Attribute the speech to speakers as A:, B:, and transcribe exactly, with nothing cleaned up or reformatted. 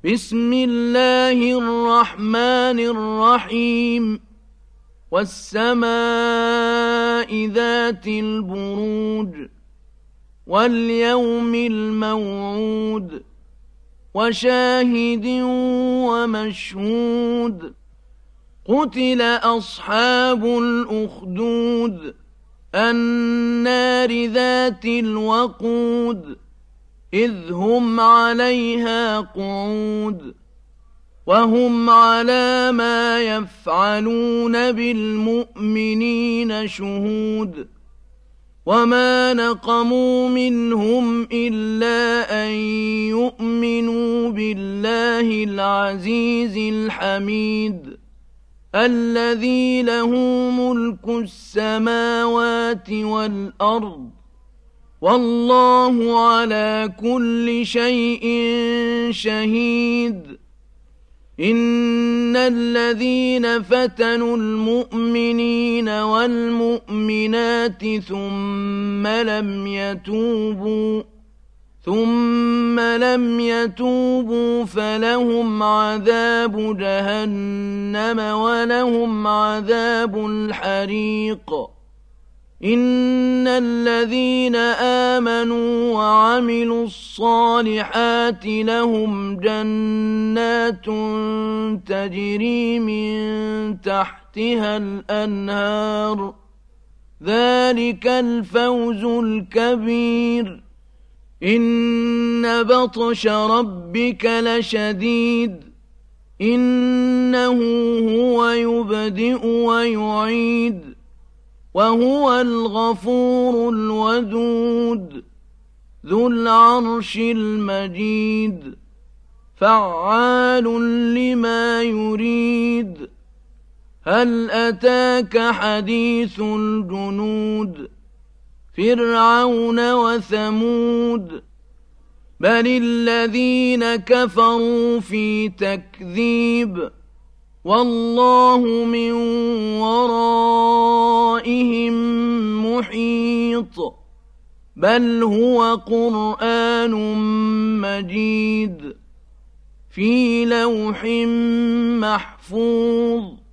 A: بسم الله الرحمن الرحيم والسماء ذات البروج واليوم الموعود وشاهد ومشهود قتل أصحاب الأخدود النار ذات الوقود إذ هم عليها قعود وهم على ما يفعلون بالمؤمنين شهود وما نقموا منهم إلا أن يؤمنوا بالله العزيز الحميد الذي له ملك السماوات والأرض والله على كل شيء شهيد إن الذين فتنوا المؤمنين والمؤمنات ثم لم يتوبوا ثم لم يتوبوا فلهم عذاب جهنم ولهم عذاب الحريق إن الذين آمنوا وعملوا الصالحات لهم جنات تجري من تحتها الأنهار ذلك الفوز الكبير إن بطش ربك لشديد إنه هو يبدئ ويعيد وهو الغفور الودود ذو العرش المجيد فعال لما يريد هل أتاك حديث الجنود فرعون وثمود بل الذين كفروا في تكذيب والله من ورائهم محيط بل هو قرآن مجيد في لوح محفوظ